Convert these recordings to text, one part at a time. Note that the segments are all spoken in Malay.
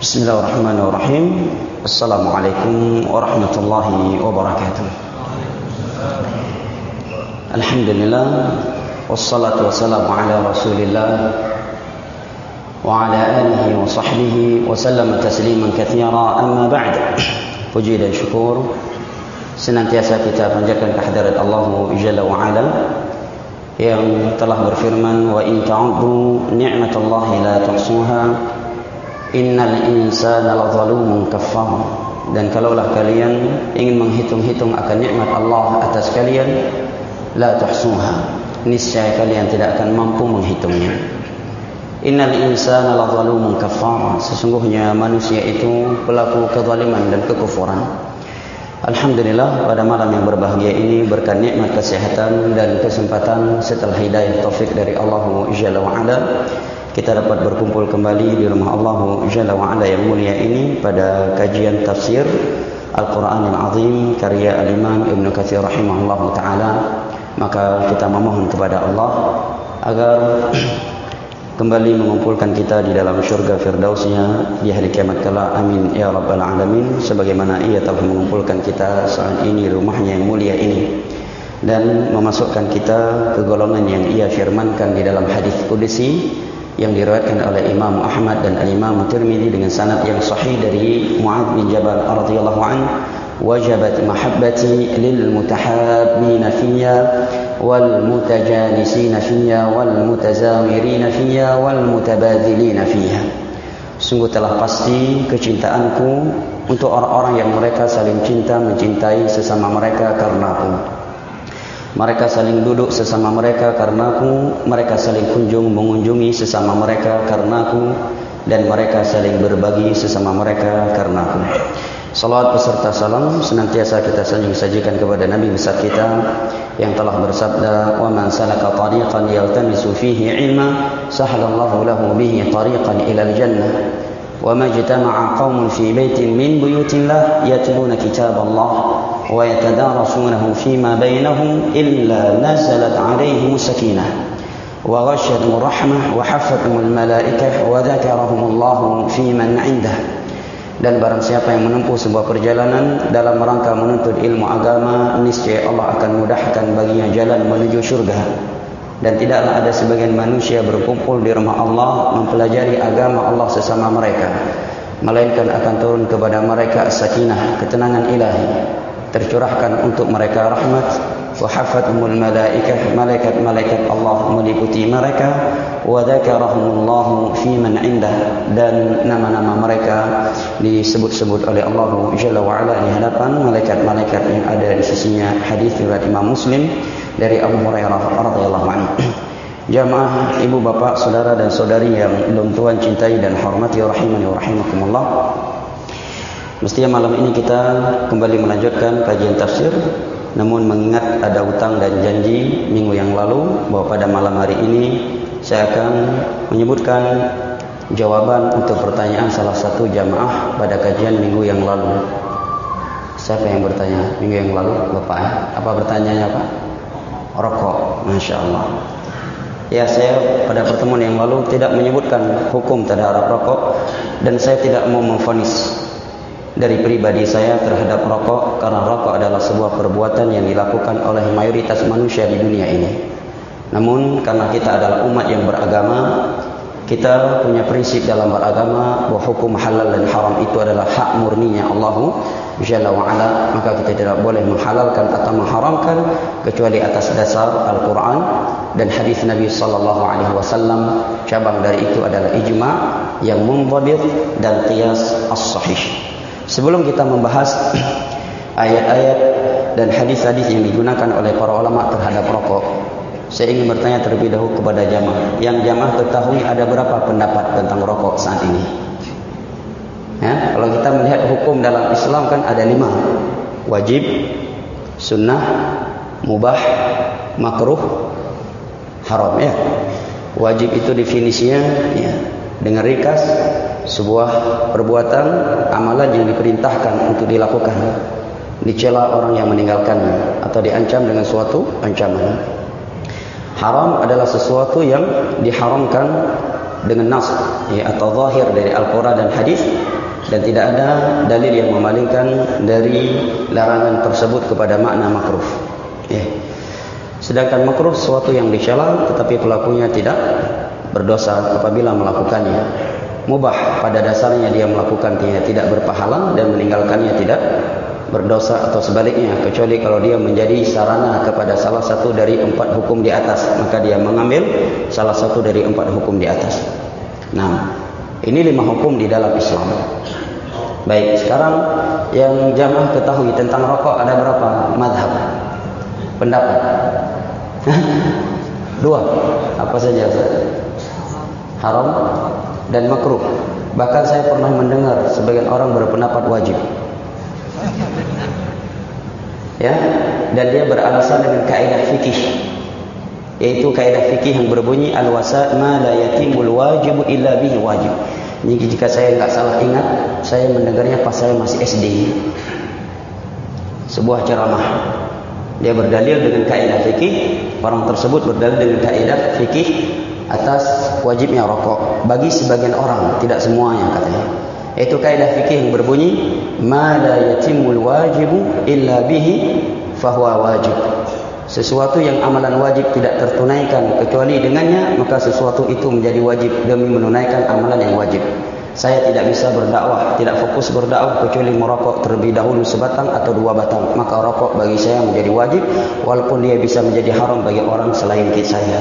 Bismillahirrahmanirrahim. Assalamualaikum warahmatullahi wabarakatuh. Alhamdulillah, wassalatu wassalamu ala Rasulillah wa ala alihi wa sahbihi wa sallama tasliman katsira, amma ba'd. Puji dan syukur senantiasa kita panjatkan kehadirat Allah Jalla wa Ala yang telah berfirman, wa in ta'uddu ni'matallahi la tuhsuha innal insana lazalumun kafar. Dan kalaulah kalian ingin menghitung-hitung akan nikmat Allah atas kalian, la tuhsuha, niscaya kalian tidak akan mampu menghitungnya. Innal insana lazalumun kafar, sesungguhnya manusia itu pelaku kezaliman dan kekufuran. Alhamdulillah, pada malam yang berbahagia ini berkat nikmat kesehatan dan kesempatan setelah hidayah taufik dari Allah Jalla wa Ala, kita dapat berkumpul kembali di rumah Allah Jalla wa Ala yang mulia ini pada kajian tafsir Al-Quran Al-Azim karya Al-Imam Ibn Katsir rahimahullah ta'ala. Maka kita memohon kepada Allah agar kembali mengumpulkan kita di dalam syurga firdausnya di hari kiamat kelak. Amin ya rabbal alamin. Sebagaimana ia telah mengumpulkan kita saat ini di rumahnya yang mulia ini, dan memasukkan kita ke golongan yang ia firmankan di dalam hadis qudsi yang diriwayatkan oleh Imam Ahmad dan Imam Tirmidzi dengan sanad yang sahih dari Mu'adz bin Jabal radhiyallahu anhu, wajabat mahabbati lil mutahabbina fiyya wal mutajalisina fiyya wal mutazawirina fiyya wal mutabadilina fiyya. Sungguh telah pasti kecintaanku untuk orang-orang yang mereka saling cinta mencintai sesama mereka karenaku. Mereka saling duduk sesama mereka karenaku, mereka saling mengunjungi sesama mereka karenaku, dan mereka saling berbagi sesama mereka karenaku. Salawat beserta salam senantiasa kita sajikan kepada Nabi besar kita yang telah bersabda, wa man salaka tariqan yaltamisu fihi ilma sahalallahu lahu bihi tariqan ilal jannah. Wa ma jtama'a qaumun fi baitin min buyutillah yatluna kitaballah wa yatadarasunahu fima bainahum illa nazalat alaihim sakinah wa ghashiyatuhum rahmah wa hafathumul malaikah wa dzakarahumullahu fi man 'indah. Dan barang siapa yang menempuh sebuah perjalanan dalam rangka menuntut ilmu agama, niscaya Allah akan mudahkan baginya jalan menuju syurga. Dan tidaklah ada sebagian manusia berkumpul di rumah Allah mempelajari agama Allah sesama mereka, melainkan akan turun kepada mereka sakinah, ketenangan ilahi, tercurahkan untuk mereka rahmat, wa hafathumul malaikah, malaikat-malaikat Allah meliputi mereka, wa dzakarahumullahu fi man 'indah, dan nama-nama mereka disebut-sebut oleh Allah Jalla wa Ala di hadapan malaikat-malaikat yang ada di sisinya. Hadis riwayat Imam Muslim dari Abu Hurairah radhiyallahu anhu. Jamaah, ibu bapak, saudara dan saudari yang belum Tuhan cintai dan hormati rahimani wa rahimakumullah. Mestinya malam ini kita kembali melanjutkan kajian tafsir, namun mengingat ada utang dan janji minggu yang lalu bahwa pada malam hari ini saya akan menyebutkan jawaban untuk pertanyaan salah satu jamaah pada kajian minggu yang lalu. Siapa yang bertanya minggu yang lalu? Bapak ya? Apa pertanyaannya Pak? Rokok. Masya Allah. Ya, saya pada pertemuan yang lalu tidak menyebutkan hukum terhadap rokok, dan saya tidak mau memvonis dari pribadi saya terhadap rokok, karena rokok adalah sebuah perbuatan yang dilakukan oleh mayoritas manusia di dunia ini. Namun karena kita adalah umat yang beragama, kita punya prinsip dalam beragama bahwa hukum halal dan haram itu adalah hak murninya Allah Jalla wa Ala, maka kita tidak boleh menghalalkan atau mengharamkan kecuali atas dasar Al-Quran dan hadis Nabi sallallahu alaihi wasallam. Cabang dari itu adalah ijma' yang mundhabit dan qiyas as-sahih. Sebelum kita membahas ayat-ayat dan hadis-hadis yang digunakan oleh para ulama terhadap rokok, saya ingin bertanya terlebih dahulu kepada jamaah. Yang jamaah ketahui ada berapa pendapat tentang rokok saat ini? Ya, kalau kita melihat hukum dalam Islam kan ada 5. Wajib, sunnah, mubah, makruh, haram ya. Wajib itu definisinya ya, dengan ringkas sebuah perbuatan amalan yang diperintahkan untuk dilakukan, dicela orang yang meninggalkannya atau diancam dengan suatu ancaman. Haram adalah sesuatu yang diharamkan dengan nas atau zahir dari Al-Quran dan hadis, dan tidak ada dalil yang memalingkan dari larangan tersebut kepada makna makruh. Sedangkan makruh sesuatu yang dicela tetapi pelakunya tidak berdosa apabila melakukannya. Mubah pada dasarnya dia melakukan tidak berpahala dan meninggalkannya tidak berdosa, atau sebaliknya, kecuali kalau dia menjadi sarana kepada salah satu dari 4 hukum di atas, maka dia mengambil salah satu dari 4 hukum di atas. Nah, ini 5 hukum di dalam Islam. Baik, sekarang yang jamaah ketahui tentang rokok ada berapa mazhab? Pendapat? 2. Apa saja? Haram dan makruh. Bahkan saya pernah mendengar sebagian orang berpendapat wajib. Ya, dan dia beralasan dengan kaidah fikih, yaitu kaidah fikih yang berbunyi al-wasa' ma la yatimul wajibu illa bihi wajib. Jadi jika saya enggak salah ingat, saya mendengarnya pas saya masih SD. Sebuah ceramah. Dia berdalil dengan kaidah fikih, orang tersebut berdalil dengan kaidah fikih atas wajibnya rokok bagi sebagian orang, tidak semuanya katanya. Itu kaidah fikih yang berbunyi ma la yatimul wajibu illa bihi fahuwa wajib. Sesuatu yang amalan wajib tidak tertunaikan kecuali dengannya, maka sesuatu itu menjadi wajib demi menunaikan amalan yang wajib. Saya tidak bisa berdakwah, tidak fokus berdakwah kecuali merokok terlebih dahulu sebatang atau 2 batang, maka rokok bagi saya menjadi wajib walaupun dia bisa menjadi haram bagi orang selain saya.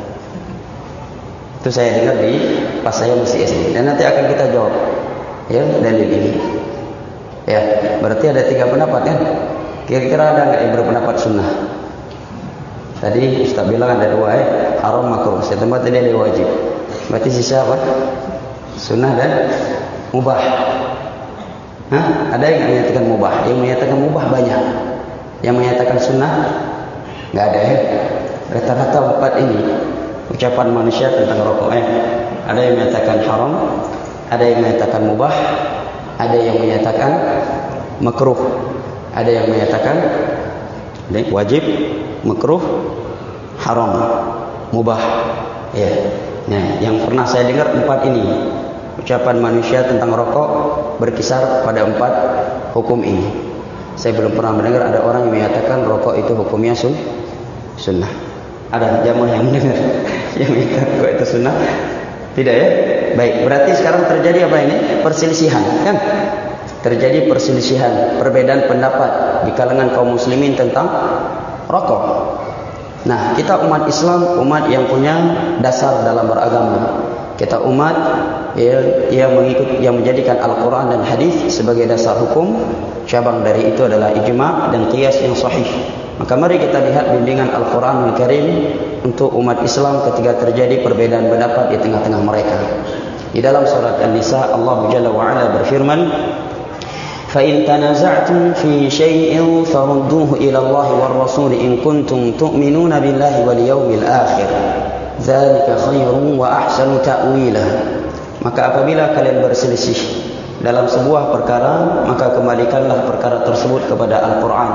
Itu saya dengar di pas saya masih SD, dan nanti akan kita jawab ya dalil ini. Ya, berarti ada 3 pendapat kan? Kira-kira ada enggak yang berpendapat sunnah? Tadi Ustaz bilang ada 2 haram makruh. Saya tambah tadi ada wajib. Berarti sisa apa? Sunnah dan mubah. Ada yang menyatakan mubah? Yang menyatakan mubah banyak. Yang menyatakan sunnah enggak ada ya. Rata-rata 4 ini ucapan manusia tentang rokok. Ada yang menyatakan haram, ada yang menyatakan mubah, ada yang menyatakan makruh, ada yang menyatakan wajib, makruh, haram, mubah. Ya. Nah, yang pernah saya dengar 4 ini ucapan manusia tentang rokok berkisar pada 4 hukum ini. Saya belum pernah mendengar ada orang yang menyatakan rokok itu hukumnya sunnah. Ada jamaah yang mendengar yang menyatakan rokok itu sunnah? Tidak ya? Baik, berarti sekarang terjadi apa ini? Perselisihan, kan? Terjadi perselisihan, perbedaan pendapat di kalangan kaum muslimin tentang rokok. Nah, kita umat Islam, umat yang punya dasar dalam beragama. Kita umat yang menjadikan Al-Quran dan hadis sebagai dasar hukum. Cabang dari itu adalah ijma' dan qiyas yang sahih. Maka mari kita lihat bimbingan Al-Quranul Karim untuk umat Islam ketika terjadi perbedaan pendapat di tengah-tengah mereka. Di dalam surat An-Nisa, Allah Jalla wa Ala berfirman, فَإِن تَنَازَعْتُمْ فِي شَيْءٍ فَرُدُّوهُ إِلَى اللَّهِ وَالرَّسُولِ إِن كُنتُمْ تُؤْمِنُونَ بِاللَّهِ وَالْيَوْمِ الْآخِرِ ذَلِكَ خَيْرٌ وَأَحْسَنُ تَأْوِيلًا. Maka apabila kalian berselisih dalam sebuah perkara, maka kembalikanlah perkara tersebut kepada Al-Quran,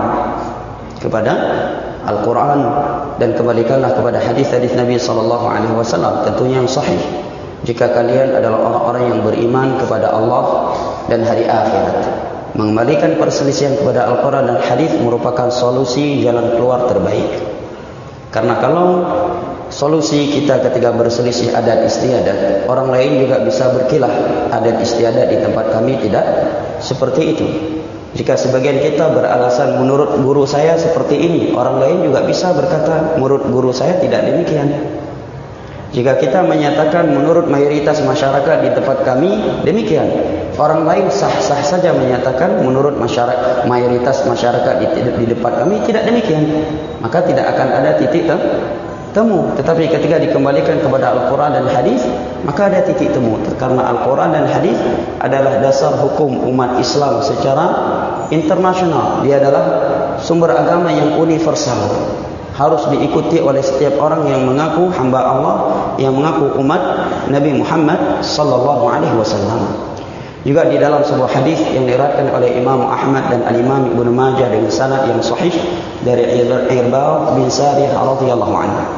dan kembalikanlah kepada hadis-hadis Nabi SAW, tentunya yang sahih. Jika kalian adalah orang-orang yang beriman kepada Allah dan hari akhirat, mengembalikan perselisihan kepada Al-Quran dan hadis merupakan solusi jalan keluar terbaik. Karena kalau solusi kita ketika berselisih adat istiadat, orang lain juga bisa berkilah adat istiadat di tempat kami tidak seperti itu. Jika sebagian kita beralasan menurut guru saya seperti ini, orang lain juga bisa berkata menurut guru saya tidak demikian. Jika kita menyatakan menurut mayoritas masyarakat di tempat kami demikian, orang lain sah-sah saja menyatakan menurut mayoritas masyarakat di depan kami tidak demikian. Maka tidak akan ada titik temu. Tetapi ketika dikembalikan kepada Al-Quran dan hadis, maka ada titik temu. Karena Al-Quran dan hadis adalah dasar hukum umat Islam secara internasional. Dia adalah sumber agama yang universal, harus diikuti oleh setiap orang yang mengaku hamba Allah, yang mengaku umat Nabi Muhammad sallallahu alaihi wasallam. Juga di dalam sebuah hadis yang diriwayatkan oleh Imam Ahmad dan Al-Imam Ibnu Majah dengan sanad yang sahih dari Irbad bin Sariyah radhiyallahu anhu.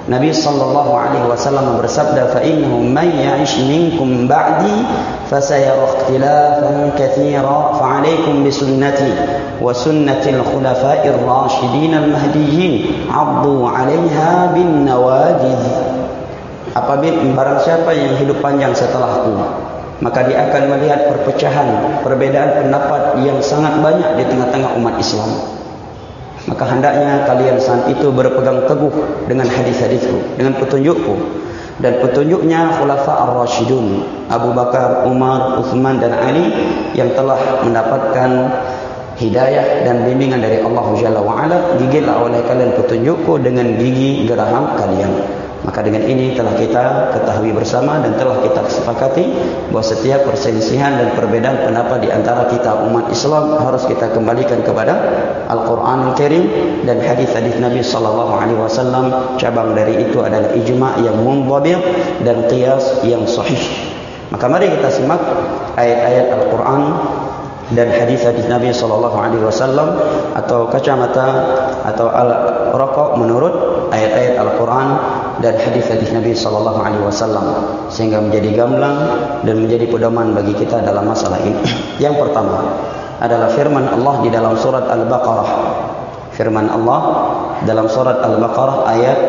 Nabi sallallahu alaihi wasallam bersabda, "Fa innahu man ya'ish minkum ba'di fasayara ikhtilafan katsira fa 'alaikum bi sunnati wa sunnati al-khulafa'ir rasyidin al-mahdiyyin 'addu 'alaiha bin nawajidh." Apabila barang siapa yang hidup panjang setelahku, maka dia akan melihat perpecahan, perbedaan pendapat yang sangat banyak di tengah-tengah umat Islam. Maka hendaknya kalian saat itu berpegang teguh dengan hadis-hadisku, dengan petunjukku, dan petunjuknya Khulafa ar-Rasyidun, Abu Bakar, Umar, Uthman dan Ali, yang telah mendapatkan hidayah dan bimbingan dari Allah Jalla wa'ala. Gigitlah oleh kalian petunjukku dengan gigi geraham kalian. Maka dengan ini telah kita ketahui bersama dan telah kita sepakati bahawa setiap perselisihan dan perbedaan pendapat di antara kita umat Islam harus kita kembalikan kepada Al-Quranul Karim dan hadis-hadis Nabi sallallahu alaihi wasallam. Cabang dari itu adalah ijma' yang mundhabit dan qiyas yang sahih. Maka mari kita simak ayat-ayat Al-Quran dan hadis-hadis Nabi sallallahu alaihi wasallam, atau kacamata atau rokok menurut ayat-ayat Al-Quran dan hadis-hadis Nabi sallallahu alaihi wasallam, sehingga menjadi gamblang dan menjadi pedoman bagi kita dalam masalah ini. Yang pertama adalah firman Allah di dalam surat Al-Baqarah. Firman Allah dalam surat Al-Baqarah ayat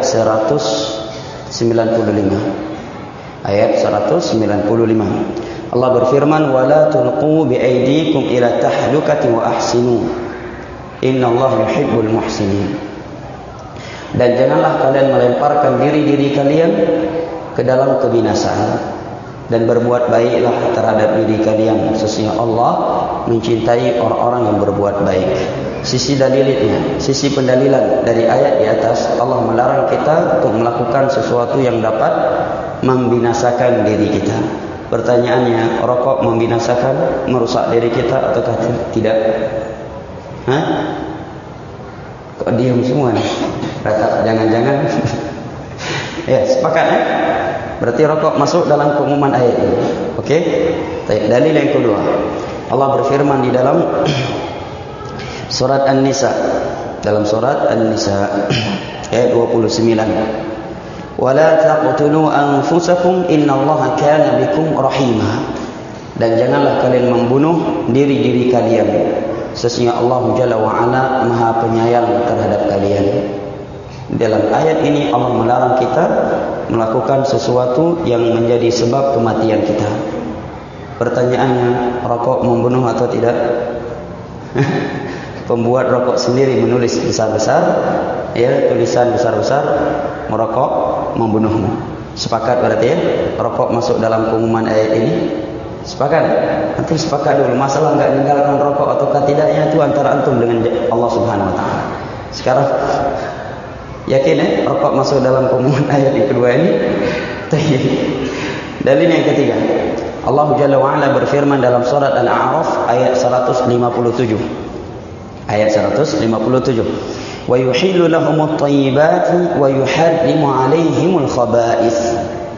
195. Ayat 195. Allah berfirman, "Wala tulqu biaydikum ila tahlukati wa ahsinu. Innallaha yuhibbul muhsinin." Dan janganlah kalian melemparkan diri-diri kalian ke dalam kebinasaan, dan berbuat baiklah terhadap diri kalian. Sesungguhnya Allah mencintai orang-orang yang berbuat baik. Sisi dalilnya, sisi pendalilan dari ayat di atas, Allah melarang kita untuk melakukan sesuatu yang dapat membinasakan diri kita. Pertanyaannya, rokok membinasakan, merusak diri kita ataukah tidak? Hah? Kok diam semua nih? Rata, jangan-jangan. Ya, sepakat ya? Berarti rokok masuk dalam pengumuman ayat ini. Okey? Dalil yang kedua, Allah berfirman di dalam surat An-Nisa, dalam surat An-Nisa ayat 29. "Wala taqtulu anfusakum innallaha kana bikum rahima." Dan janganlah kalian membunuh diri-diri kalian. Sesungguhnya Allah Jalla wa'ala Maha penyayang terhadap kalian. Dalam ayat ini Allah melarang kita melakukan sesuatu yang menjadi sebab kematian kita. Pertanyaannya, rokok membunuh atau tidak? Pembuat rokok sendiri menulis besar-besar, ya, tulisan besar-besar, merokok membunuhmu. Sepakat berarti ya? Rokok masuk dalam pengumuman ayat ini. Sepakat? Nanti sepakat dulu. Masalah enggak meninggalkan rokok ataukah tidaknya itu antara antum dengan Allah Subhanahu wa taala. Sekarang yakin ya rokok masuk dalam pengumuman ayat yang kedua ini? Dalil yang ketiga, Allah Jalla wa Ala berfirman dalam surat Al-A'raf ayat 157. Ayat 157. "Wa yuhillu lahumut thayyibati wa yuharrimu 'alaihimul khaba'ith."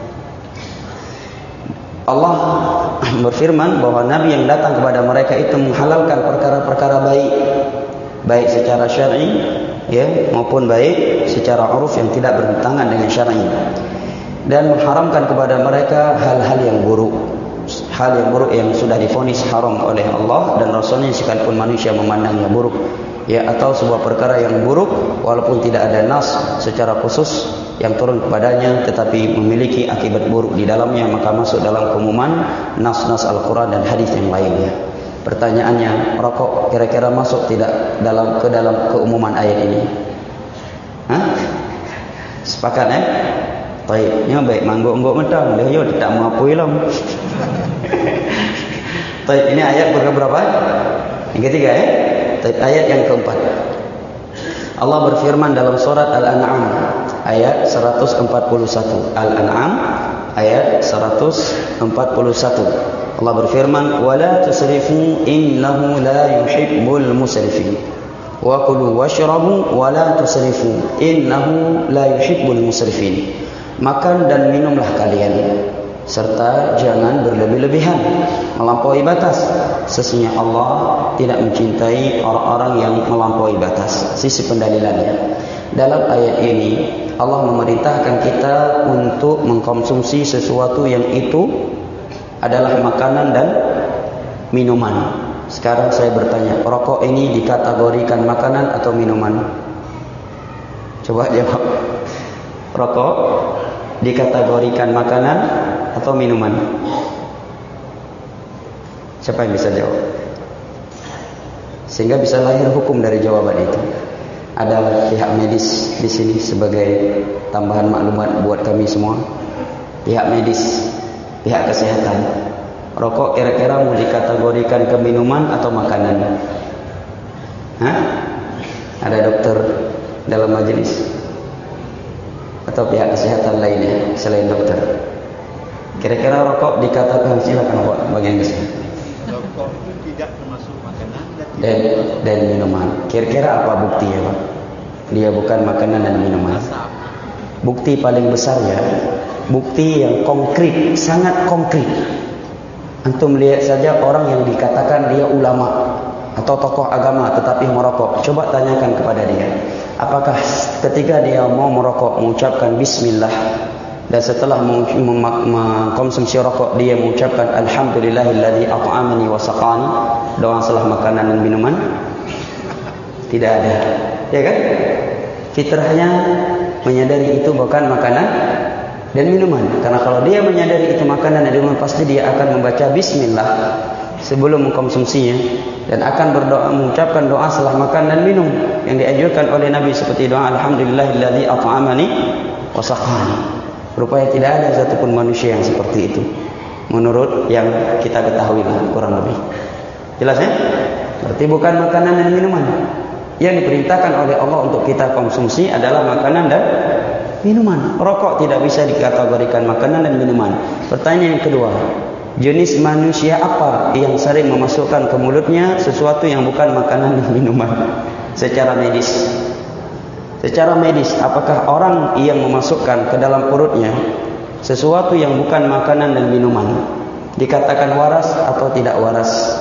Allah berfirman bahwa nabi yang datang kepada mereka itu menghalalkan perkara-perkara baik, baik secara syar'i ya maupun baik secara uruf yang tidak bertentangan dengan syar'i, dan mengharamkan kepada mereka hal-hal yang buruk. Hal yang buruk yang sudah divonis haram oleh Allah dan Rasulnya, sekalipun manusia memandangnya buruk, ya, atau sebuah perkara yang buruk walaupun tidak ada nas secara khusus yang turun kepadanya tetapi memiliki akibat buruk di dalamnya, maka masuk dalam pengumuman nas-nas Al-Quran dan hadis yang lainnya. Pertanyaannya, rokok kira-kira masuk tidak ke dalam keumuman ayat ini? Hah? Sepakat ya? Baik, ini baik mangguk-mangguk mentang dia yo tidak mau apa ilam. Baik, ini ayat berapa? Yang ketiga ya? Baik, ayat yang keempat. Allah berfirman dalam surat Al-An'am ayat 141. Al-An'am ayat 141. Allah berfirman, "Wala tusrifu innahu la yuhibbul musrifin. Wa kulu washrabu wa la tusrifu innahu la yuhibbul musrifin." Makan dan minumlah kalian. serta jangan berlebih-lebihan melampaui batas. Sesungguhnya Allah tidak mencintai orang-orang yang melampaui batas. Sisi pendalilannya, dalam ayat ini Allah memerintahkan kita untuk mengkonsumsi sesuatu yang itu adalah makanan dan minuman. Sekarang saya bertanya, rokok ini dikategorikan makanan atau minuman? Coba jawab. Rokok dikategorikan makanan atau minuman? Siapa yang bisa jawab? Sehingga bisa lahir hukum dari jawaban itu. Ada pihak medis di sini sebagai tambahan maklumat buat kami semua. Pihak medis, pihak kesehatan. Rokok kira-kira mau dikategorikan ke minuman atau makanan? Hah? Ada dokter dalam majelis atau pihak kesehatan lainnya selain dokter? Kira-kira rokok dikatakan, silakan Pak bagian kesehatan. Rokok itu tidak termasuk makanan dan minuman. Kira-kira apa buktinya Pak? Dia bukan makanan dan minuman. Bukti paling besar ya, bukti yang konkret, sangat konkret. Antum lihat saja orang yang dikatakan dia ulama atau tokoh agama tetapi merokok. Coba tanyakan kepada dia, apakah ketika dia mau merokok mengucapkan bismillah, dan setelah mengkonsumsi rokok dia mengucapkan alhamdulillahilladzi at'amani wa saqani, doa setelah makanan dan minuman? Tidak ada, ya kan? Fitrahnya menyadari itu bukan makanan dan minuman. Karena kalau dia menyadari itu makanan dan minuman, pasti dia akan membaca bismillah sebelum mengkonsumsinya dan akan berdoa, mengucapkan doa setelah makan dan minum yang dianjurkan oleh Nabi, seperti doa alhamdulillahilladzi at'amani wa saqani. Rupanya tidak ada satupun manusia yang seperti itu, menurut yang kita ketahui lah, kurang lebih. Jelas ya? Berarti bukan makanan dan minuman. Yang diperintahkan oleh Allah untuk kita konsumsi adalah makanan dan minuman. Rokok tidak bisa dikategorikan makanan dan minuman. Pertanyaan yang kedua, jenis manusia apa yang sering memasukkan ke mulutnya sesuatu yang bukan makanan dan minuman secara medis? Secara medis, apakah orang yang memasukkan ke dalam perutnya sesuatu yang bukan makanan dan minuman dikatakan waras atau tidak waras?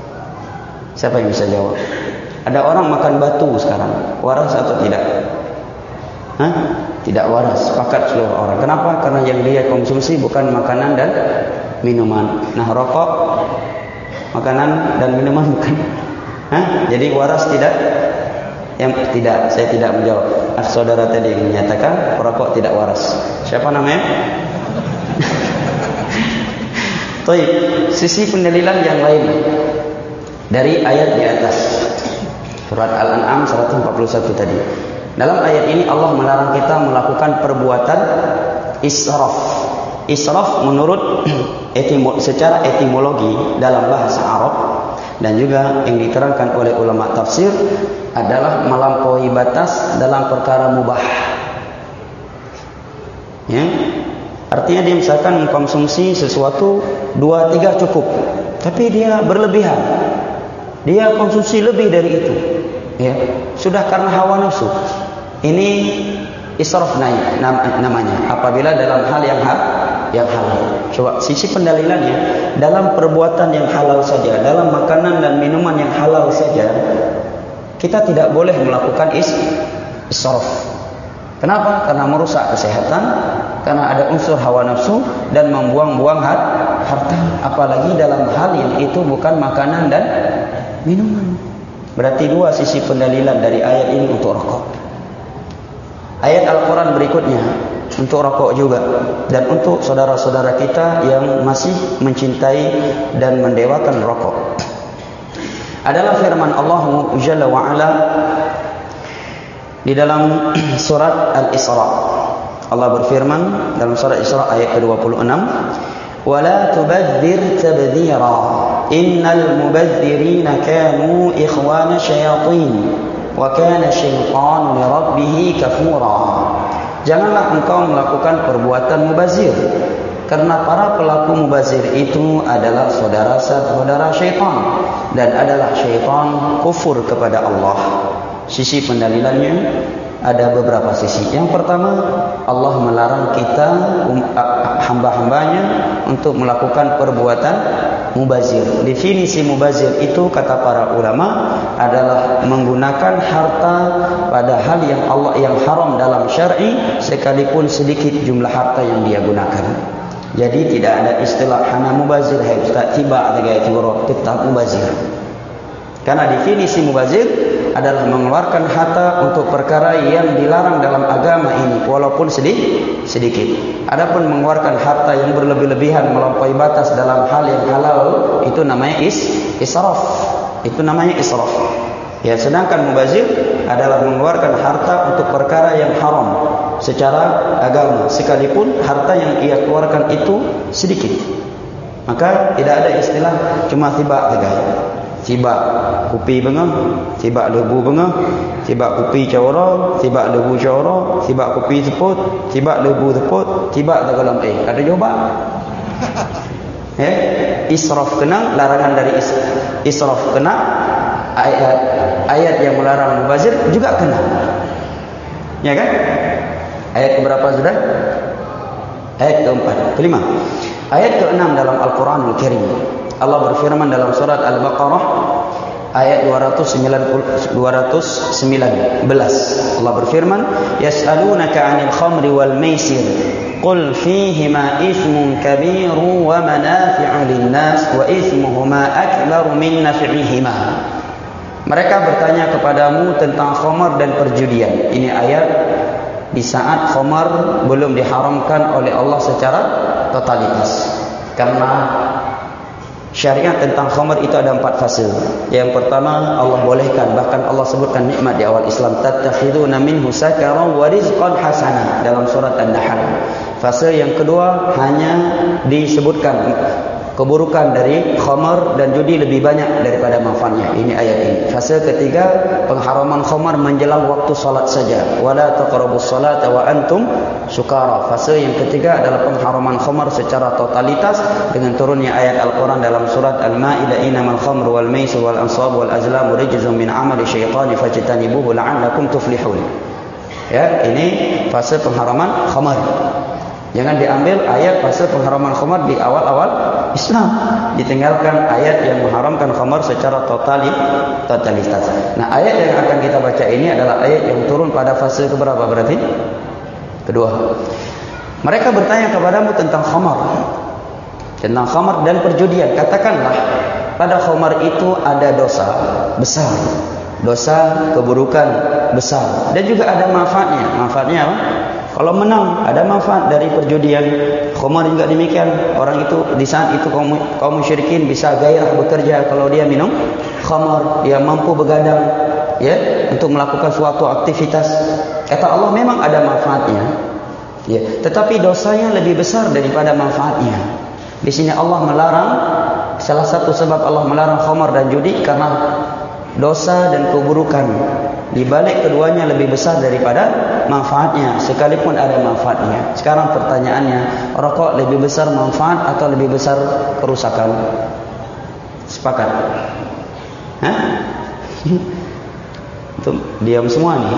Siapa yang bisa jawab? Ada orang makan batu sekarang, waras atau tidak? Hah? Tidak waras, sepakat seluruh orang. Kenapa? Karena yang dia konsumsi bukan makanan dan minuman. Nah, rokok makanan dan minuman bukan. Hah? Jadi waras tidak? Yang tidak, saya tidak menjawab. Saudara tadi menyatakan rokok tidak waras. Siapa namanya? Baik, sisi pendalilan yang lain dari ayat di atas. Surat Al-An'am 141 tadi. Dalam ayat ini Allah melarang kita melakukan perbuatan israf. Israf menurut secara etimologi dalam bahasa Arab dan juga yang diterangkan oleh ulama tafsir adalah melampaui batas dalam perkara mubah. Ya. Artinya dia misalkan mengkonsumsi sesuatu 2-3 cukup, tapi dia berlebihan. Dia konsumsi lebih dari itu. Ya, sudah karena hawa nafsu. Ini israf namanya. Apabila dalam hal yang halal. Coba sisi pendalilannya, dalam perbuatan yang halal saja, dalam makanan dan minuman yang halal saja, kita tidak boleh melakukan israf. Kenapa? Karena merusak kesehatan, karena ada unsur hawa nafsu dan membuang-buang harta. Apalagi dalam hal yang itu bukan makanan dan minuman. Berarti dua sisi pendalilan dari ayat ini untuk rokok. Ayat Al-Quran berikutnya untuk rokok juga, dan untuk saudara-saudara kita yang masih mencintai dan mendewakan rokok adalah firman Allah Jalla wa'ala di dalam surat Al-Isra. Allah berfirman dalam surat Isra ayat ke-26, وَلَا تُبَذِّرْ تَبْذِيرًا إِنَّ الْمُبَذِّرِينَ كَانُوا إِخْوَانَ شَيَاطِينَ وَكَانَ الشَّيْطَانُ لِرَبِّهِ كَفُورًا. Janganlah engkau melakukan perbuatan mubazir, karena para pelaku mubazir itu adalah saudara-saudara syaitan, dan adalah syaitan kufur kepada Allah. Sisi pendalilannya, ada beberapa sisi. Yang pertama, Allah melarang kita hamba-hambanya untuk melakukan perbuatan mubazir. Definisi mubazir itu kata para ulama adalah menggunakan harta pada hal yang haram dalam syar'i, sekalipun sedikit jumlah harta yang dia gunakan. Jadi tidak ada istilah hana mubazir, hai ustaz tiba ada gaya tiba tetap mubazir. Karena definisi mubazir adalah mengeluarkan harta untuk perkara yang dilarang dalam agama ini walaupun sedikit. Adapun mengeluarkan harta yang berlebih-lebihan melampaui batas dalam hal yang halal itu namanya israf. Itu namanya israf. Ya, sedangkan mubazir adalah mengeluarkan harta untuk perkara yang haram secara agama sekalipun harta yang ia keluarkan itu sedikit. Maka tidak ada istilah cuma tiba saja. Tiba kupi bengah, tiba lebu bengah, tiba kupi cawara, tiba lebu cawara, tiba kupi teput, tiba lebu teput, tiba dalam ada jawab. Israf kena, larangan dari israf kena, ayat yang melarang mubazir juga kena. Ya kan? Ayat keberapa sudah? Ayat keempat, kelima. Ayat ke-6 dalam Al-Quranul Karim. Allah berfirman dalam surat Al-Baqarah ayat 219. Allah berfirman, "Yas'alunaka 'anil khamri wal maisir, qul fihima ithmun kabirun wa manafi'u lin-nas wa ithmuhuma akbaru min naf'ihima." Mereka bertanya kepadamu tentang khamar dan perjudian. Ini ayat di saat khamar belum diharamkan oleh Allah secara totalitas. Karena syariat tentang khamar itu ada 4 fase. Yang pertama, Allah bolehkan, bahkan Allah sebutkan nikmat di awal Islam, tattakhiduna minhu sakaran wa rizqan hasana dalam surat An-Nahl. Fase yang kedua hanya disebutkan keburukan dari khamar dan judi lebih banyak daripada manfaatnya. Ini ayat ini. Fase ketiga, pengharaman khamar menjelang waktu salat saja. Wala taqrabus salata wa antum sukara. Fase yang ketiga adalah pengharaman khamar secara totalitas dengan turunnya ayat Al-Quran dalam surat Al-Maidah, innamal khamru wal maisir wal ansab wal azlamu rijzun min amali syaitani fajtanibuhu la'allakum tuflihun. Ya, ini fase pengharaman khamar. Jangan diambil ayat fase pengharaman khamar di awal-awal Islam, ditinggalkan ayat yang mengharamkan khamar secara totalitas. Nah, ayat yang akan kita baca ini adalah ayat yang turun pada fase keberapa berarti? Kedua. Mereka bertanya kepadamu tentang khamar dan perjudian. Katakanlah, pada khamar itu ada dosa besar, dosa keburukan besar, dan juga ada manfaatnya. Manfaatnya apa? Kalau menang, ada manfaat dari perjudian. Khamar juga demikian. Orang itu di saat itu kaum musyrikin bisa gairah bekerja kalau dia minum khamar, dia mampu begadang ya untuk melakukan suatu aktivitas. Kata Allah memang ada manfaatnya. Ya, tetapi dosanya lebih besar daripada manfaatnya. Di sini Allah melarang, salah satu sebab Allah melarang khamar dan judi karena dosa dan keburukan di balik keduanya lebih besar daripada manfaatnya, sekalipun ada manfaatnya. Sekarang pertanyaannya, rokok lebih besar manfaat atau lebih besar kerusakan? Sepakat? Hah? Itu diam semua nih.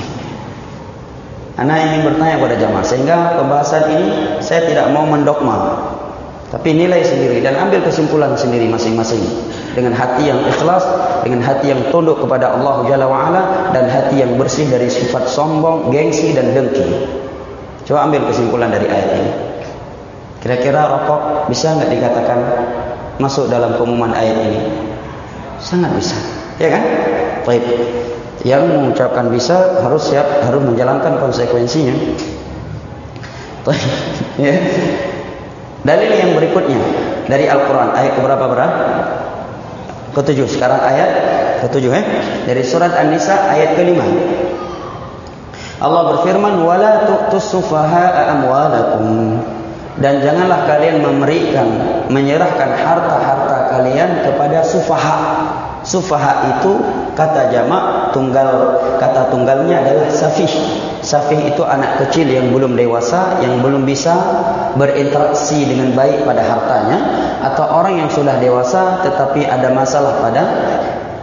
Anak ingin bertanya kepada jamaah, sehingga pembahasan ini saya tidak mau mendogma, tapi nilai sendiri dan ambil kesimpulan sendiri masing-masing dengan hati yang ikhlas, dengan hati yang tunduk kepada Allah Jalla wa'ala, dan hati yang bersih dari sifat sombong, gengsi dan dengki. Coba ambil kesimpulan dari ayat ini. Kira-kira rokok bisa enggak dikatakan masuk dalam pengumuman ayat ini? Sangat bisa, ya kan? Baik. Yang mengucapkan bisa harus siap, harus menjalankan konsekuensinya. Baik. Ya. Dalil yang berikutnya dari Al-Quran, ayat keberapa ke-7. Sekarang ayat ke-7 dari surat An-Nisa ayat ke-5. Allah berfirman, "Wala tu'tus sufaha'a amwalakum." Dan janganlah kalian menyerahkan harta-harta kalian kepada sufaha. Sufaha itu kata jamak, kata tunggalnya adalah safih. Safih itu anak kecil yang belum dewasa, yang belum bisa berinteraksi dengan baik pada hartanya, atau orang yang sudah dewasa tetapi ada masalah pada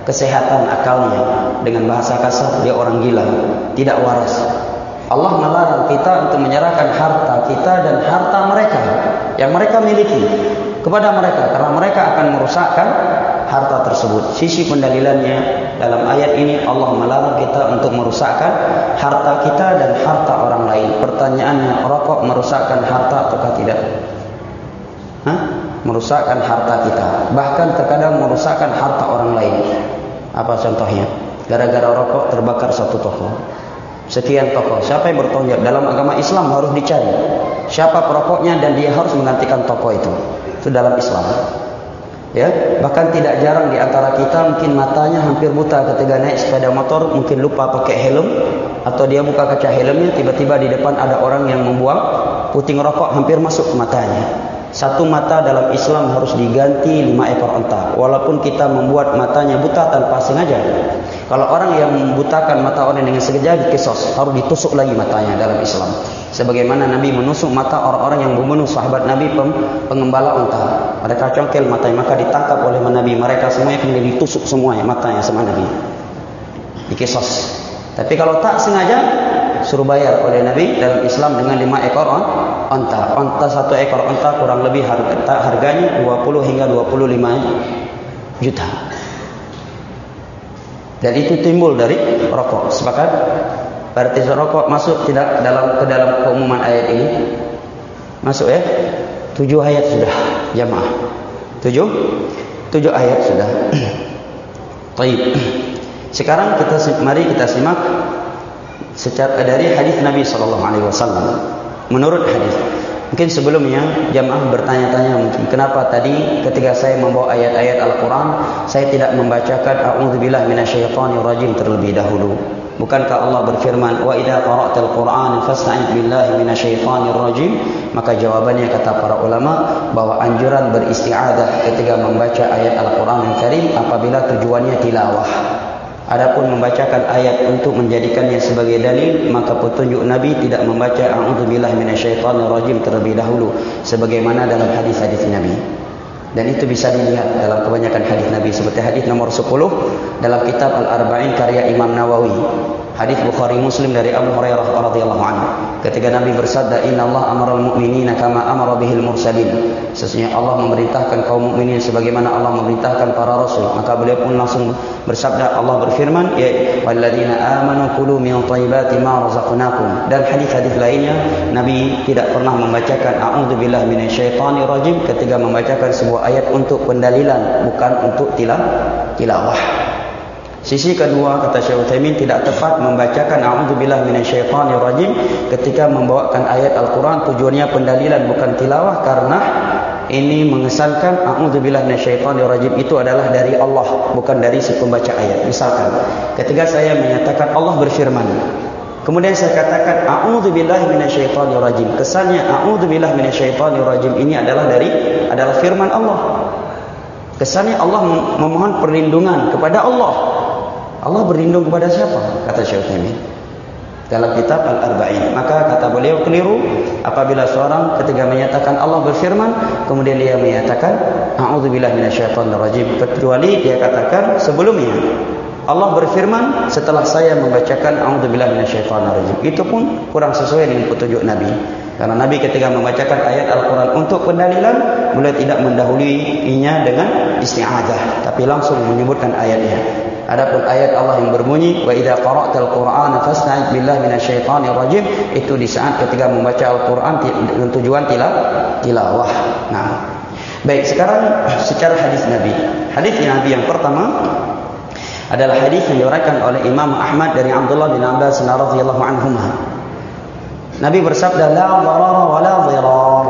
kesehatan akalnya. Dengan bahasa kasar, dia orang gila, tidak waras. Allah melarang kita untuk menyerahkan harta kita dan harta mereka yang mereka miliki kepada mereka, karena mereka akan merusakkan harta tersebut. Sisi pendalilannya dalam ayat ini, Allah melarang kita untuk merusakkan harta kita dan harta orang lain. Pertanyaannya, rokok merusakkan harta ataukah tidak? Merusakkan harta kita, bahkan terkadang merusakkan harta orang lain. Apa contohnya? Gara-gara rokok terbakar satu toko, sekian toko. Siapa yang bertanggung jawab? Dalam agama Islam harus dicari siapa perokoknya dan dia harus menggantikan toko itu. Itu dalam Islam. Ya, bahkan tidak jarang di antara kita mungkin matanya hampir buta ketika naik sepeda motor, mungkin lupa pakai helm atau dia buka kaca helmnya, tiba-tiba di depan ada orang yang membuang puting rokok hampir masuk ke matanya. Satu mata dalam Islam harus diganti 5 ekor unta, walaupun kita membuat matanya buta tanpa sengaja. Kalau orang yang membutakan mata orang dengan sengaja dikisos, harus ditusuk lagi matanya dalam Islam. Sebagaimana Nabi menusuk mata orang-orang yang membunuh sahabat Nabi, pengembala unta. Mereka congkel matanya, maka ditangkap oleh Nabi. Mereka semuanya kemudian ditusuk semuanya matanya sama Nabi, dikisos. Tapi kalau tak sengaja, suruh bayar oleh Nabi dalam Islam dengan 5 ekor unta. Unta, 1 ekor unta kurang lebih harganya 20 hingga 25 juta. Dan itu timbul dari rokok. Sepakat? Berarti rokok masuk tidak ke dalam keumuman ayat ini? Masuk ya? 7 ayat sudah jamaah. 7 ayat sudah. Baik. Sekarang mari kita simak secara dari hadis Nabi SAW. Menurut hadis, mungkin sebelumnya jamaah bertanya-tanya mungkin kenapa tadi ketika saya membawa ayat-ayat Al-Quran saya tidak membacakan a'udzubillahi minasyaitonirrajim terlebih dahulu. Bukankah Allah berfirman, wa idza qara'tal Qur'ana fasta'idz billahi minasyaitonirrajim? Maka jawabannya kata para ulama bahwa anjuran beristi'adzah ketika membaca ayat Al-Quran yang Karim apabila tujuannya tilawah. Adapun membacakan ayat untuk menjadikannya sebagai dalil, maka petunjuk Nabi tidak membaca a'udzubillahi minasyaitonirrajim terlebih dahulu sebagaimana dalam hadis-hadis Nabi. Dan itu bisa dilihat dalam kebanyakan hadis Nabi, seperti hadis nomor 10 dalam kitab Al-Arba'in karya Imam Nawawi. Hadis Bukhari Muslim dari Abu Hurairah radhiyallahu anhu. Ketika Nabi bersabda, "Innallaha amaral mu'minina kama amara bihil mursalin." Sesungguhnya Allah memerintahkan kaum mukminin sebagaimana Allah memerintahkan para rasul. Maka beliau pun langsung bersabda, Allah berfirman, "Ya walladzina amanu kulu min thayyibati ma razaqnakum." Dan hadis-hadis lainnya Nabi tidak pernah membacakan a'udzubillahi minasyaitonirrajim ketika membacakan sebuah ayat untuk pendalilan, bukan untuk tilawah. Sisi kedua, kata Syekh Utsaimin, tidak tepat membacakan a'udzubillahi minasyaitonirrajim ketika membawakan ayat Al-Quran tujuannya pendalilan bukan tilawah, karena ini mengesankan a'udzubillahi minasyaitonirrajim itu adalah dari Allah, bukan dari si pembaca ayat. Misalkan ketika saya menyatakan Allah berfirman, kemudian saya katakan a'udzubillahi minasyaitonirrajim, kesannya a'udzubillahi minasyaitonirrajim ini adalah firman Allah. Kesannya Allah memohon perlindungan kepada Allah. Allah berlindung kepada siapa? Kata Syekh Utsaimin dalam kitab Al-Arba'in. Maka kata beliau keliru apabila seorang ketika menyatakan Allah berfirman kemudian dia menyatakan a'udzubillahi minasyaitonirrajim, kecuali dia katakan sebelumnya Allah berfirman setelah saya membacakan a'udzubillahi minasyaitonirrajim. Itu pun kurang sesuai dengan petunjuk Nabi. Karena Nabi ketika membacakan ayat Al-Quran untuk pendalilan, beliau tidak mendahuluinya dengan isti'adzah, tapi langsung menyebutkan ayatnya. Adapun ayat Allah yang berbunyi wa idza qara'tal Qur'ana fasta'idz billahi minasyaitonirrajim, itu di saat ketika membaca Al-Quran dengan tujuan tilawah. Nah, baik, sekarang secara hadis Nabi. Hadis Nabi yang pertama adalah hadis yang diriwayatkan oleh Imam Ahmad dari Abdullah bin Abbas radhiyallahu anhuma. Nabi bersabda, la dharara wa la dhirar.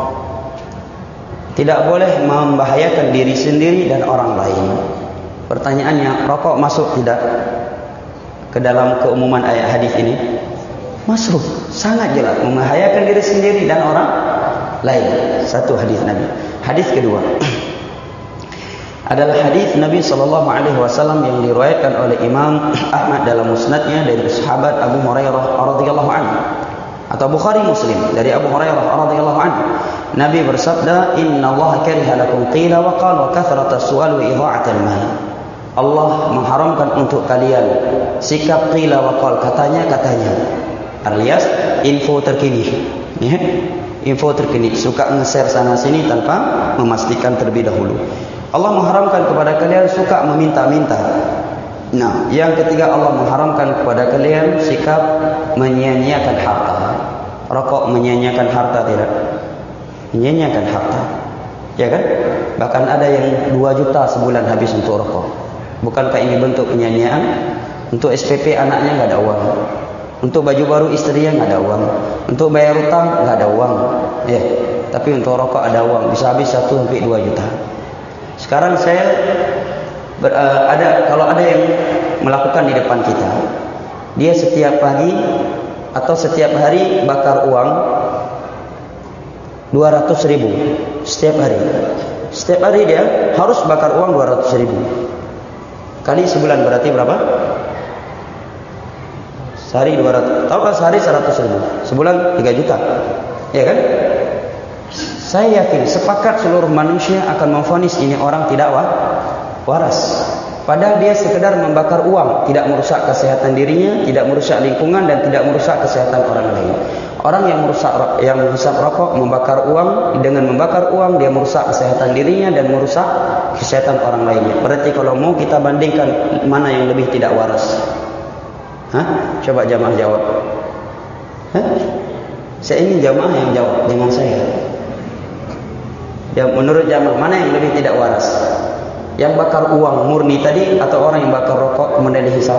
Tidak boleh membahayakan diri sendiri dan orang lain. Pertanyaannya, rokok masuk tidak ke dalam keumuman ayat hadis ini? Masuk, sangat jelas membahayakan diri sendiri dan orang lain. Satu hadis Nabi. Hadis kedua adalah hadis Nabi SAW yang diriwayatkan oleh Imam Ahmad dalam musnadnya dari sahabat Abu Hurairah radhiyallahu anhu, atau Bukhari Muslim dari Abu Hurairah radhiyallahu anhu. Nabi bersabda, "Innallaha kariha lakum qila wa qala wa kathrata as-su'al wa idha'atal mal." Allah mengharamkan untuk kalian sikap qila wa qal, katanya alias info terkini, ya. Info terkini, suka nge-share sana sini tanpa memastikan terlebih dahulu. Allah mengharamkan kepada kalian suka meminta-minta. Nah, yang ketiga, Allah mengharamkan kepada kalian sikap menyia-nyiakan harta. Rokok menyia-nyiakan harta tidak? Menyia-nyiakan harta, ya kan? Bahkan ada yang 2 juta sebulan habis untuk rokok. Bukankah ini bentuk penyia-nyiaan? Untuk SPP anaknya nggak ada uang, untuk baju baru istrinya nggak ada uang, untuk bayar utang nggak ada uang, ya. Tapi untuk rokok ada uang, bisa habis 1 sampai 2 juta. Sekarang saya kalau ada yang melakukan di depan kita, dia setiap pagi atau setiap hari bakar uang 200.000 setiap hari. Setiap hari dia harus bakar uang 200.000. Kali sebulan berarti berapa? Sehari 200. Tahukah sehari 100.000? Sebulan 3 juta. Ya kan? Saya yakin sepakat seluruh manusia akan memvonis ini orang tidak waras. Padahal dia sekedar membakar uang, tidak merusak kesehatan dirinya, tidak merusak lingkungan dan tidak merusak kesehatan orang lain. Orang yang menghisap rokok membakar uang, dengan membakar uang dia merusak kesehatan dirinya dan merusak kesehatan orang lainnya. Berarti kalau mau kita bandingkan mana yang lebih tidak waras? Coba jamaah jawab. Saya ingin jamaah yang jawab dengan saya. Ya, menurut jamaah mana yang lebih tidak waras? Yang bakar uang murni tadi atau orang yang bakar rokok kemudian dihisap?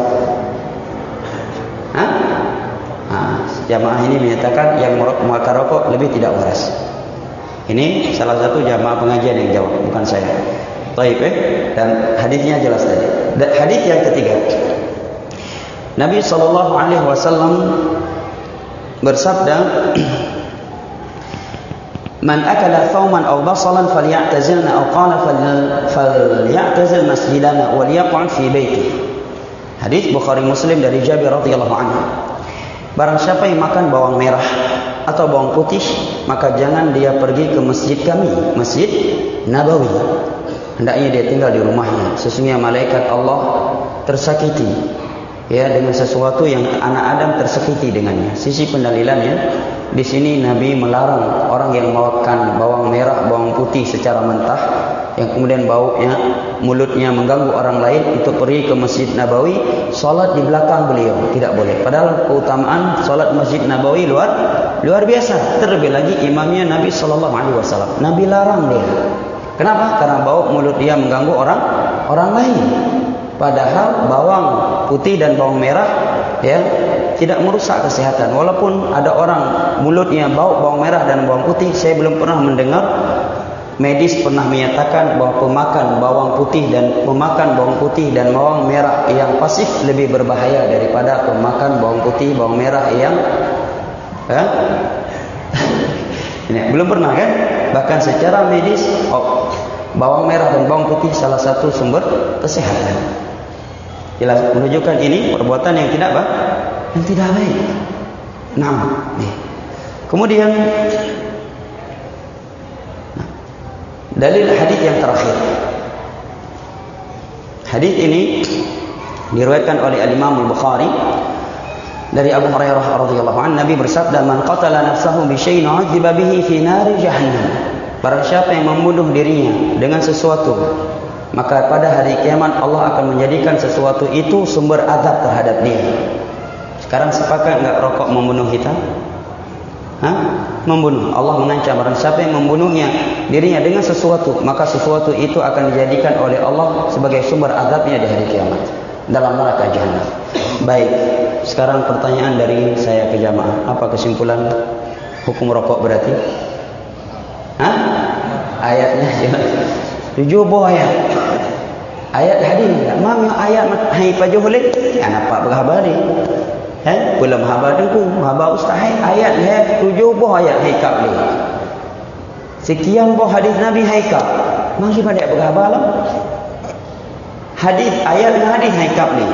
Jamaah ini menyatakan yang bakar rokok lebih tidak waras. Ini salah satu jamaah pengajian yang jawab, bukan saya. Baik, dan hadisnya jelas tadi. Hadis yang ketiga, Nabi SAW bersabda, Man akala thawman aw basalan falyatazilna aw qala falyatazil masjidana wal yaq'ud fi baiti. Hadis Bukhari Muslim dari Jabir radhiyallahu anhu. Barang siapa yang makan bawang merah atau bawang putih, maka jangan dia pergi ke masjid kami, Masjid Nabawi. Hendaknya dia tinggal di rumahnya. Sesungguhnya malaikat Allah tersakiti, ya, dengan sesuatu yang anak Adam tersakiti dengannya. Sisi pendalilannya, di sini Nabi melarang orang yang makan bawang merah, bawang putih secara mentah, yang kemudian baunya, mulutnya mengganggu orang lain, untuk pergi ke Masjid Nabawi, solat di belakang beliau. Tidak boleh. Padahal keutamaan solat Masjid Nabawi luar biasa. Terlebih lagi imamnya Nabi SAW. Nabi larang dia. Kenapa? Karena bau mulut dia mengganggu orang lain. Padahal bawang putih dan bawang merah, ya, tidak merusak kesehatan. Walaupun ada orang mulutnya bau bawang merah dan bawang putih, saya belum pernah mendengar medis pernah menyatakan bahwa pemakan bawang putih dan bawang merah yang pasif lebih berbahaya daripada pemakan bawang putih, bawang merah yang ini belum pernah, kan? Bahkan secara medis, bawang merah dan bawang putih salah satu sumber kesehatan. Jelas menunjukkan ini perbuatan yang tidak baik. Nah, kemudian dalil hadis yang terakhir. Hadis ini diriwayatkan oleh Al-Imam Al-Bukhari dari Abu Hurairah radhiyallahu anhu. Nabi bersabda, "Man qatala nafsahu bi syai'in 'udziba bihi fi nari jahannam." Barang siapa yang membunuh dirinya dengan sesuatu, maka pada hari kiamat Allah akan menjadikan sesuatu itu sumber azab terhadap dia. Sekarang sepakat enggak rokok membunuh kita? Membunuh. Allah mengancam barang siapa yang membunuhnya dirinya dengan sesuatu, maka sesuatu itu akan dijadikan oleh Allah sebagai sumber azabnya di hari kiamat dalam neraka jahanam. Baik, sekarang pertanyaan dari saya ke jamaah. Apa kesimpulan hukum rokok berarti? Ayatnya jelas. 7 buah ayat. Ayat hadis. Mam yang ayat hai pajuhulin. Ya nampak berhabari. Belum habar dengku, habar ustaz ayat 7 buah ayat haikal ni. Sekian buah hadis Nabi haikal. Mari pada berhabar lah. Hadis ayat dengan hadis haikal ni.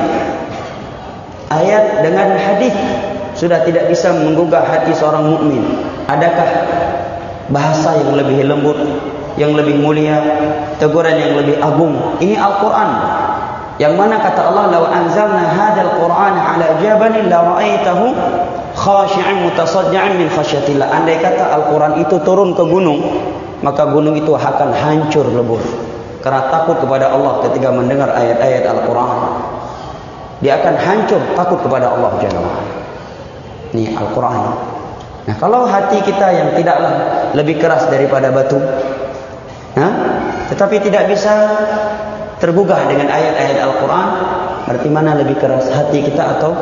Ayat dengan hadis sudah tidak bisa menggugah hati seorang mukmin. Adakah bahasa yang lebih lembut, yang lebih mulia, teguran yang lebih agung? Ini Al-Quran. Yang mana kata Allah, "Law anzalna hadzal Qur'ana 'ala jabalin la ra'aitahu khashi'an mutasaddian min khasyatillah." Andai kata Al-Quran itu turun ke gunung, maka gunung itu akan hancur lebur karena takut kepada Allah ketika mendengar ayat-ayat Al-Quran. Dia akan hancur takut kepada Allah Jalla wa'ala. Ini Al-Quran. Nah, kalau hati kita yang tidaklah lebih keras daripada batu, tetapi tidak bisa tergugah dengan ayat-ayat Al-Quran, berarti mana lebih keras, hati kita atau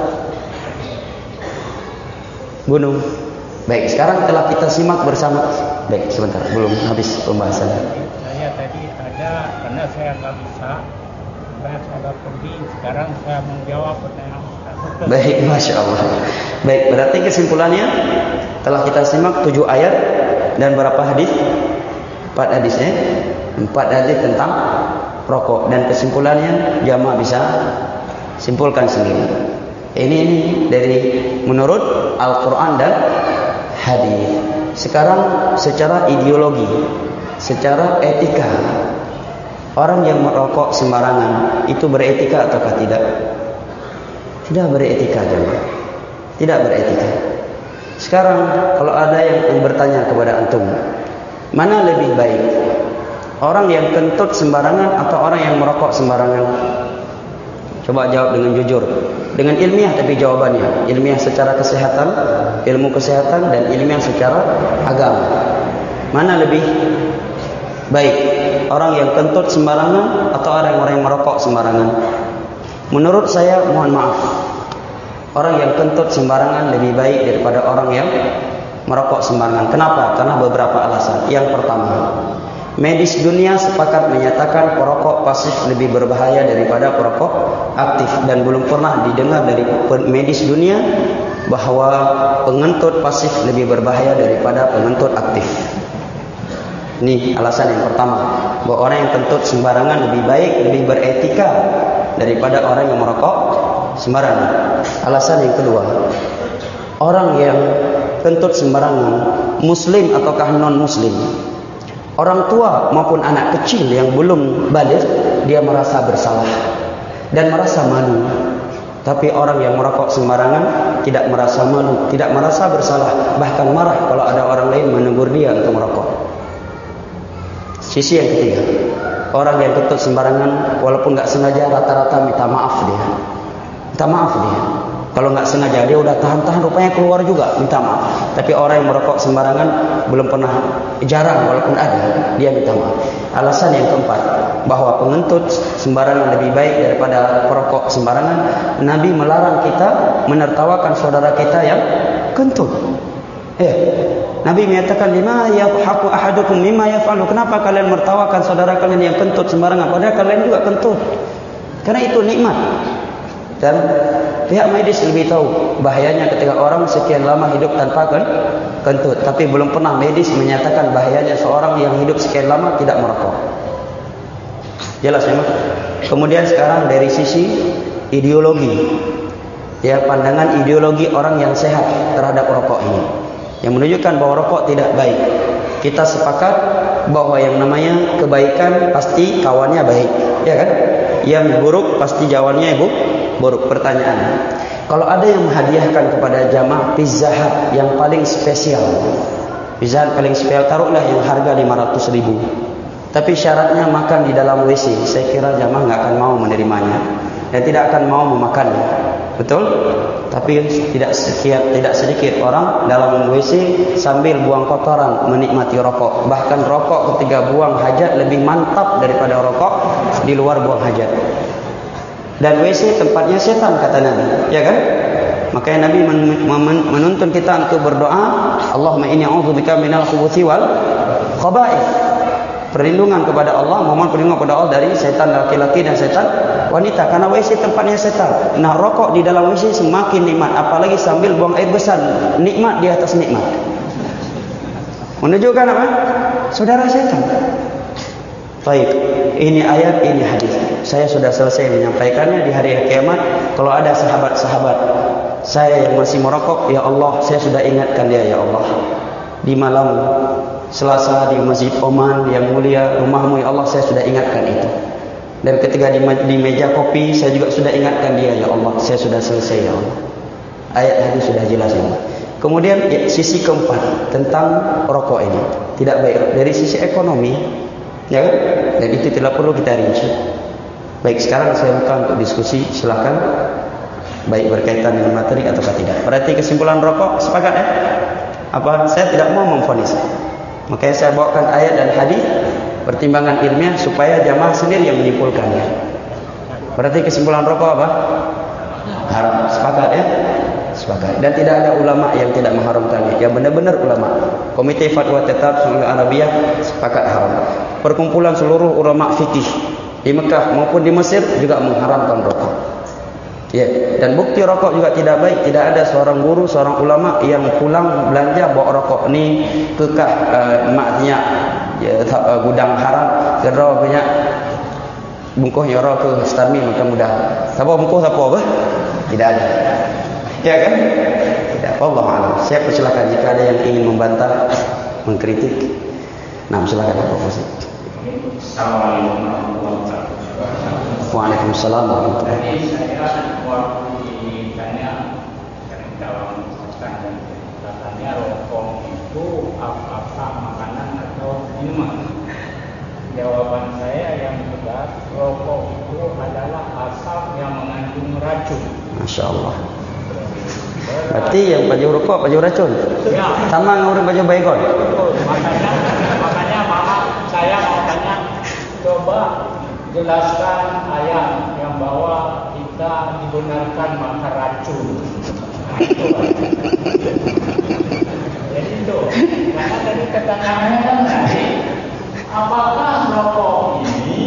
gunung? Baik, sekarang telah kita simak bersama. Baik, sebentar, belum habis pembahasan. Saya tadi ada, karena saya nggak bisa, saya agak pergi. Sekarang saya menjawab pertanyaan Ustaz. Baik, Masya Allah. Baik, berarti kesimpulannya telah kita simak 7 ayat dan berapa hadis? 4 hadis, 4 hadis tentang rokok, dan kesimpulannya jamaah bisa simpulkan sendiri. Ini dari menurut Al-Quran dan hadis. Sekarang secara ideologi, secara etika, orang yang merokok sembarangan itu beretika ataukah tidak? Tidak beretika, jemaah. Tidak beretika. Sekarang kalau ada yang bertanya kepada antum, mana lebih baik? Orang yang kentut sembarangan atau orang yang merokok sembarangan? Coba jawab dengan jujur, dengan ilmiah, tapi jawabannya ilmiah secara kesehatan, ilmu kesehatan, dan ilmiah secara agama. Mana lebih baik? Orang yang kentut sembarangan atau orang yang merokok sembarangan? Menurut saya, mohon maaf, orang yang kentut sembarangan lebih baik daripada orang yang merokok sembarangan. Kenapa? Karena beberapa alasan. Yang pertama, medis dunia sepakat menyatakan perokok pasif lebih berbahaya daripada perokok aktif, dan belum pernah didengar dari medis dunia bahawa pengentut pasif lebih berbahaya daripada pengentut aktif. Ini alasan yang pertama, bahwa orang yang kentut sembarangan lebih baik, lebih beretika daripada orang yang merokok sembarangan. Alasan yang kedua, orang yang kentut sembarangan, muslim ataukah non muslim, orang tua maupun anak kecil yang belum baligh, dia merasa bersalah dan merasa malu. Tapi orang yang merokok sembarangan tidak merasa malu, tidak merasa bersalah, bahkan marah kalau ada orang lain menegur dia untuk merokok. Sisi yang ketiga, orang yang kentut sembarangan walaupun enggak sengaja, rata-rata minta maaf dia. Minta maaf dia. Kalau enggak sengaja, dia udah tahan-tahan, rupanya keluar juga, minta maaf. Tapi orang yang merokok sembarangan belum pernah, jarang walaupun ada, dia minta maaf. Alasan yang keempat, bahwa pengentut sembarangan lebih baik daripada perokok sembarangan. Nabi melarang kita menertawakan saudara kita yang kentut. Nabi menyatakan, lima yadhaku ahadukum mimma yaf'alu. Kenapa kalian mertawakan saudara kalian yang kentut sembarangan, padahal kalian juga kentut? Karena itu nikmat. Dan pihak medis lebih tahu bahayanya ketika orang sekian lama hidup tanpa kentut. Tapi belum pernah medis menyatakan bahayanya seorang yang hidup sekian lama tidak merokok. Jelas ya, Mas? Kemudian sekarang dari sisi ideologi, ya, pandangan ideologi orang yang sehat terhadap rokok ini, yang menunjukkan bahwa rokok tidak baik. Kita sepakat bahwa yang namanya kebaikan pasti kawannya baik, ya kan? Yang buruk pasti jawannya buruk. Pertanyaan, kalau ada yang menghadiahkan kepada jamaah Pizza Hut yang paling spesial, Pizza Hut paling spesial, taruhlah yang harga 500.000, tapi syaratnya makan di dalam WC, saya kira jamaah nggak akan mau menerimanya dan tidak akan mau memakannya, betul? Tapi tidak sedikit orang dalam WC sambil buang kotoran menikmati rokok. Bahkan rokok ketika buang hajat lebih mantap daripada rokok di luar buang hajat. Dan WC tempatnya setan, kata Nabi, ya kan? Makanya Nabi menuntun kita untuk berdoa, Allahumma inni a'udzubika minal khubuthi wal khaba'ith. Perlindungan kepada Allah, mohon perlindungan kepada Allah dari setan laki-laki dan setan wanita, karena WC tempatnya setan. Nah, rokok di dalam WC semakin nikmat, apalagi sambil buang air besar, nikmat di atas nikmat. Menunjukkan apa? Saudara setan. Baik, ini ayat, ini hadis. Saya sudah selesai menyampaikannya. Di hari kiamat, kalau ada sahabat-sahabat saya yang masih merokok, ya Allah, saya sudah ingatkan dia, ya Allah, di malam Selasa di Masjid Oman yang mulia, rumahmu, ya Allah, saya sudah ingatkan itu. Dan ketika di meja kopi, saya juga sudah ingatkan dia, ya Allah, saya sudah selesai ya Allah. Ayat hadis sudah jelas ya Allah. Kemudian sisi keempat tentang rokok ini tidak baik dari sisi ekonomi, ya kan? Dan itu tidak perlu kita rinci. Baik, sekarang saya buka untuk diskusi, silakan. Baik berkaitan dengan materi atau tidak. Berarti kesimpulan rokok sepakat ya? Apa? Saya tidak mau memvonis. Makanya saya bawakan ayat dan hadis, pertimbangan ilmiah supaya jamaah sendiri yang menyimpulkannya. Berarti kesimpulan rokok apa? Haram. Sepakat ya? Sepakat. Dan tidak ada ulama yang tidak mengharamkannya. Yang benar-benar ulama. Komite Fatwa Tetap Saudi Arabia sepakat haram. Perkumpulan seluruh ulama fikih di Mekah maupun di Mesir juga mengharamkan rokok. Ya, dan bukti rokok juga tidak baik. Tidak ada seorang guru, seorang ulama yang pulang belanja bawa rokok ni kekah maknya ya, gudang haram gerau banyak bungkusnya orang ke stami maka mudah. Siapa bungkus apa apa? Tidak ada. Ya kan? Tidak. Allah alam. Saya persilakan jika ada yang ingin membantah, mengkritik. Nah, silakan Pak Profesor. Assalamualaikum warahmatullahi wabarakatuh. Waalaikumsalam warahmatullahi wabarakatuh. Jadi saya waktu ditanya dalam dan katanya rokok itu apa makanan atau minuman? Jawaban saya yang tegas, rokok itu adalah asap yang mengandung racun. Masya Allah. Berarti yang baju rokok baju racun. Ya. Sama dengan baju baygon. Makanya mama saya mau tanya, coba jelaskan ayat yang bahwa kita dibenarkan makan racun. Jadi itu, karena tadi keterangannya kan tadi, apakah rokok ini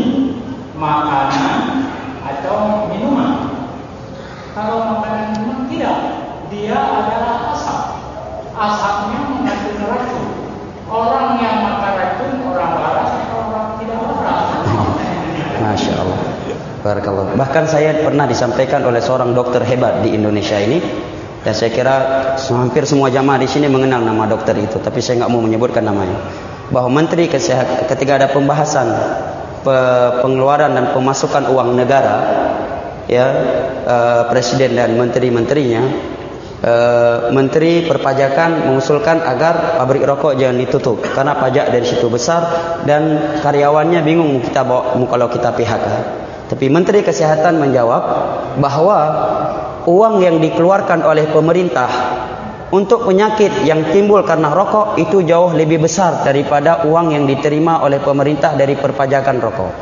makanan atau minuman? Kalau makanan minuman tidak, dia adalah asap. Asapnya mengandung racun. Orang yang makan racun, orang waras atau orang tidak waras? Masya Allah. Barakallah. Bahkan saya pernah disampaikan oleh seorang dokter hebat di Indonesia ini, dan saya kira hampir semua jamaah di sini mengenal nama dokter itu, tapi saya nggak mau menyebutkan namanya. Bahwa Menteri Kesehatan ketika ada pembahasan pengeluaran dan pemasukan uang negara, ya presiden dan menteri-menterinya, Menteri Perpajakan mengusulkan agar pabrik rokok jangan ditutup karena pajak dari situ besar dan karyawannya bingung kita bawa kalau kita PHK. Tapi Menteri Kesehatan menjawab bahwa uang yang dikeluarkan oleh pemerintah untuk penyakit yang timbul karena rokok itu jauh lebih besar daripada uang yang diterima oleh pemerintah dari perpajakan rokok.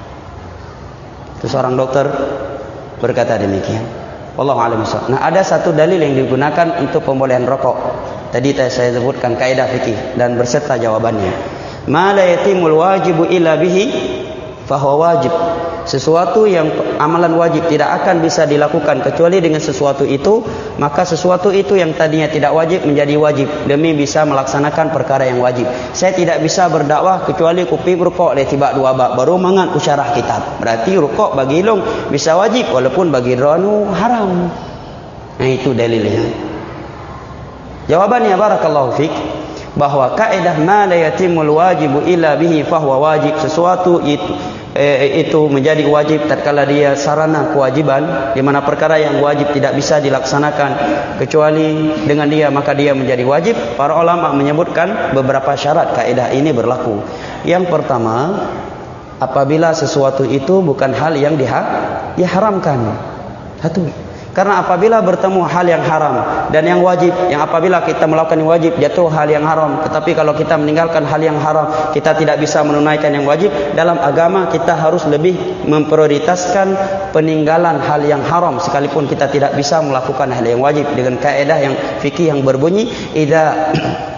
Itu seorang dokter berkata demikian. Wallahu a'lam bishawab. Nah, ada satu dalil yang digunakan untuk pembolehan rokok. Tadi saya sebutkan kaidah fikih dan berserta jawabannya. Ma la yatimul wajibu illa bihi fahuwa wajib. Sesuatu yang amalan wajib tidak akan bisa dilakukan kecuali dengan sesuatu itu, maka sesuatu itu yang tadinya tidak wajib menjadi wajib demi bisa melaksanakan perkara yang wajib. Saya tidak bisa berdakwah kecuali kupi rukuk le tiba dua bab baru mangan usyarah kitab. Berarti rukuk bagi long bisa wajib walaupun bagi ranu haram. Nah, itu dalilnya. Jawabannya barakallahu fik, bahwa kaidah ma la yatimul wajibu illa bihi fahuwa wajib, sesuatu itu menjadi wajib tatkala dia sarana kewajiban, di mana perkara yang wajib tidak bisa dilaksanakan kecuali dengan dia, maka dia menjadi wajib. Para ulama menyebutkan beberapa syarat kaidah ini berlaku. Yang pertama, apabila sesuatu itu bukan hal yang diharamkan. Satu. Karena apabila bertemu hal yang haram dan yang wajib, yang apabila kita melakukan yang wajib jatuh hal yang haram, tetapi kalau kita meninggalkan hal yang haram, kita tidak bisa menunaikan yang wajib. Dalam agama kita harus lebih memprioritaskan peninggalan hal yang haram sekalipun kita tidak bisa melakukan hal yang wajib, dengan kaidah yang fikih yang berbunyi idza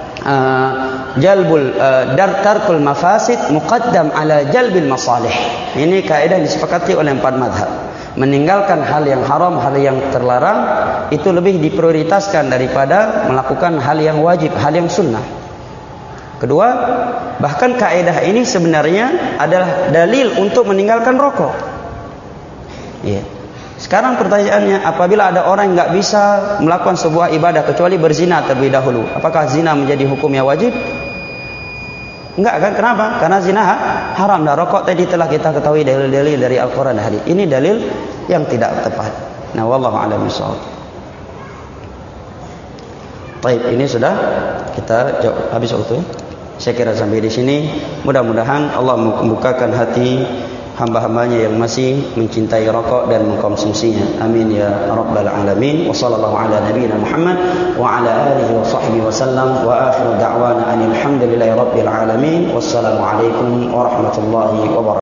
jalbul tarkul mafasid muqaddam ala jalbil masalih. Ini kaidah disepakati oleh 4 mazhab. Meninggalkan hal yang haram, hal yang terlarang itu lebih diprioritaskan daripada melakukan hal yang wajib, hal yang sunnah. Kedua, bahkan kaidah ini sebenarnya adalah dalil untuk meninggalkan rokok. Ya. Sekarang pertanyaannya, apabila ada orang yang enggak bisa melakukan sebuah ibadah kecuali berzina terlebih dahulu, apakah zina menjadi hukumnya wajib? Enggak kan? Kenapa? Karena zina haram. Dan rokok tadi telah kita ketahui dalil-dalil dari Al-Quran dan hadis. Ini dalil yang tidak tepat. Nah, wallahu a'lam bishawab. Baik, ini sudah kita jawab habis waktu. Saya kira sampai di sini. Mudah-mudahan Allah membukakan hati hamba-hambanya yang masih mencintai rokok dan mengkonsumsinya. Amin ya rabbal alamin. Wa sallallahu ala nabiyyina Muhammad wa ala alihi wa sahbihi wa sallam. Wa akhiru da'wana anil hamdulillahi rabbil alamin. Wassalamu alaikum warahmatullahi wabarakatuh.